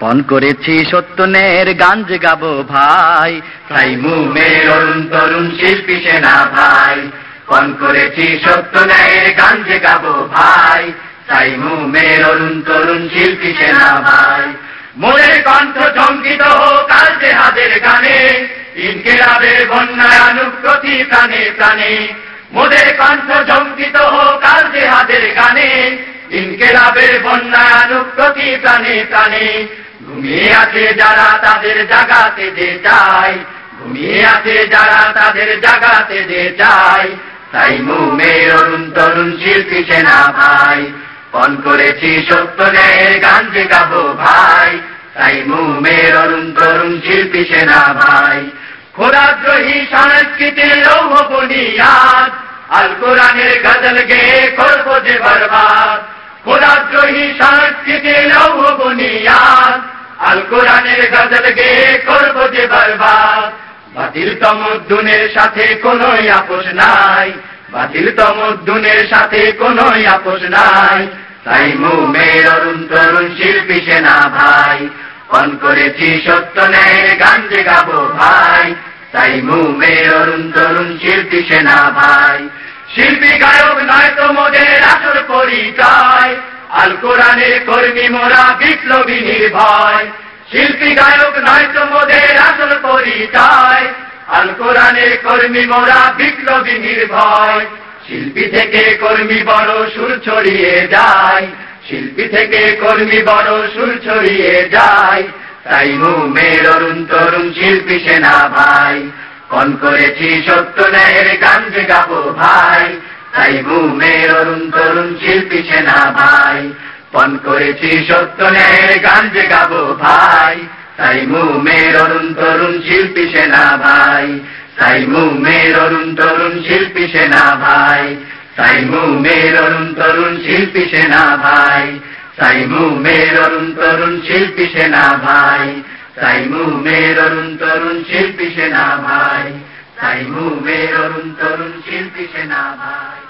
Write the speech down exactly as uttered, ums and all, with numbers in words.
পণ করেছি সত্যনের গান যে গাবো ভাই, তাই মুমের অরুণ তরুণ শিল্পী সেনা ভাই। পণ করেছি সত্যনের গান যে গাবো ভাই, তাই মুমের অরুণ তরুণ শিল্পী সেনা ভাই। মোদের কণ্ঠ ঝঙ্কিত হোক আল জেহাদের গানে, ইনকিলাবের বন্যায় আনুক প্রতি প্রাণে প্রাণে। মোদের কণ্ঠ ঝঙ্কিত হোক আল জেহাদের গানে, ইনকিলাবের বন্যায় আনুক প্রতি প্রাণে প্রাণে। ঘুমিয়ে আছে যারা তাদের জাগাতে যে চায়, ঘুমিয়ে আছে যারা তাদের জাগাতে যে চায়, তাই মুমের অরুণ তরুণ শিল্পী সেনা ভাই। পণ করেছি সত্যনের গান যে গাবো ভাই, তাই মুমের অরুণ তরুণ শিল্পী সেনা ভাই। খোদাদ্রোহী সংস্কৃতির লৌহ বুনিয়াদ, আল কোরআনের গজল গেয়ে করবো যে বরবাদ। খোদাদ্রোহী সংস্কৃতির লৌহ বুনিয়াদ, আল কোরআনের গজল গেয়ে করবো যে বরবাদ। বাতিল তমদ্দুনের সাথে কোনো আপোষ নাই, বাতিল তমদ্দুনের সাথে কোনো আপোষ নাই, তাই মুমের অরুণ তরুণ শিল্পী সেনা ভাই। পণ করেছি সত্যনের গান যে গাবো ভাই, তাই মুমের অরুণ তরুণ শিল্পী সেনা ভাই। শিল্পী গায়ক নয় তো মোদের আসল পরিচয়, আল কোরআনের কর্মী মোরা বিপ্লবী নির্ভয়। শিল্পী গায়ক নয় তো মোদের আসল পরিচয়, আল কোরআনের কর্মী মোরা বিপ্লবী নির্ভয়। শিল্পী থেকে কর্মী বড় সুর ছড়িয়ে যায়, শিল্পী থেকে কর্মী বড় সুর ছড়িয়ে যায়, তাই মুমের অরুণ তরুণ শিল্পী সেনা ভাই। পণ করেছি সত্যনের গান যে গাবো ভাই, তাই মুমের অরুণ তরুণ শিল্পী সেনা ভাই। পণ করেছি সত্যনের গান যে গাবো ভাই, তাই মুমের অরুণ তরুণ শিল্পী সেনা ভাই। তাই মুমের অরুণ তরুণ শিল্পী সেনা ভাই, তাই মুমের অরুণ তরুণ শিল্পী সেনা ভাই। তাই মুমের অরুণ তরুণ শিল্পী সেনা ভাই, তাই মুমের অরুণ তরুণ শিল্পী সেনা ভাই। তাই মুমের অরুণ তরুণ শিল্পী সেনা ভাই।